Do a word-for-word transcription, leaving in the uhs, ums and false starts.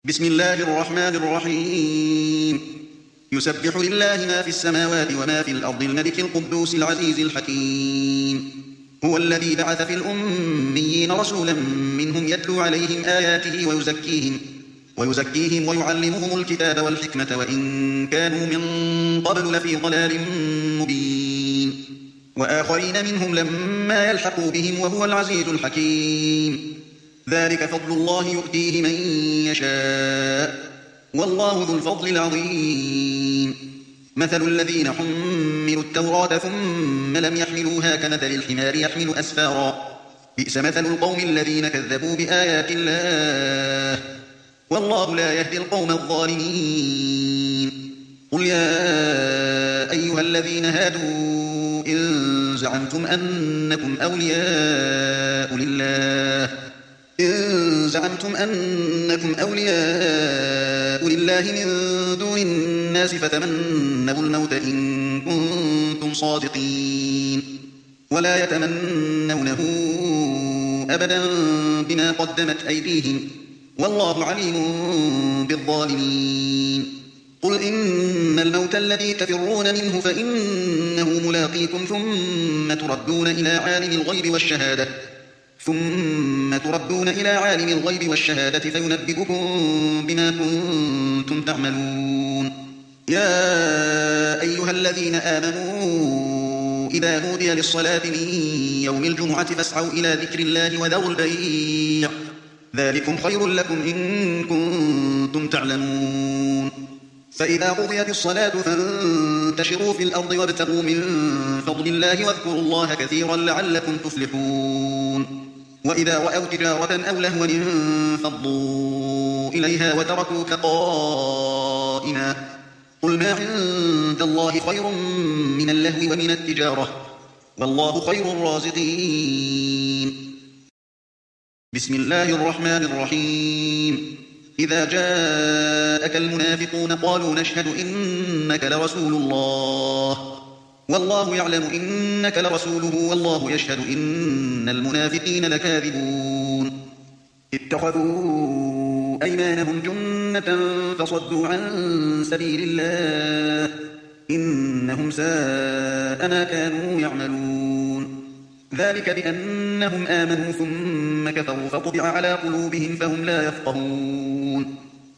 بسم الله الرحمن الرحيم. يسبح لله ما في السماوات وما في الأرض الملك القدوس العزيز الحكيم. هو الذي بعث في الأميين رسولا منهم يتلو عليهم آياته ويزكيهم ويزكيهم ويعلمهم الكتاب والحكمة وإن كانوا من قبل لفي ضلال مبين. وآخرين منهم لما يلحقوا بهم وهو العزيز الحكيم. ذلك فضل الله يؤتيه من يشاء والله ذو الفضل العظيم. مثل الذين حملوا التوراة ثم لم يحملوها كمثل الحمار يحمل أسفارا بئس مثل القوم الذين كذبوا بآيات الله والله لا يهدي القوم الظالمين. قل يا أيها الذين هادوا إن زعمتم أنكم أولياء لله إن زعمتم أنكم أولياء لله من دون الناس فتمنوا الموت إن كنتم صادقين ولا يتمنونه أبدا بما قدمت أيديهم والله عليم بالظالمين. قل إن الموت الذي تفرون منه فإنه ملاقيكم ثم تردون إلى عالم الغيب والشهادة ثم تردون إلى عالم الغيب والشهادة فينبئكم بما كنتم تعملون. يا أيها الذين آمنوا إذا نودي للصلاة من يوم الجمعة فاسعوا إلى ذكر الله وذروا البيع ذلكم خير لكم إن كنتم تعلمون. فإذا قضيت الصلاة فانتشروا في الأرض وابتغوا من فضل الله واذكروا الله كثيرا لعلكم تفلحون. وإذا رأوا تجارة أو لهوا انفضوا إليها وتركوك قائما قل ما عند الله خير من اللهو ومن التجارة والله خير الرازقين. بسم الله الرحمن الرحيم. إذا جاءك المنافقون قالوا نشهد إنك لرسول الله والله يعلم إنك لرسوله والله يشهد إن المنافقين لكاذبون. اتخذوا أيمانهم جنة فصدوا عن سبيل الله إنهم ساء ما كانوا يعملون. ذلك بأنهم آمنوا ثم كفروا فطبع على قلوبهم فهم لا يفقهون.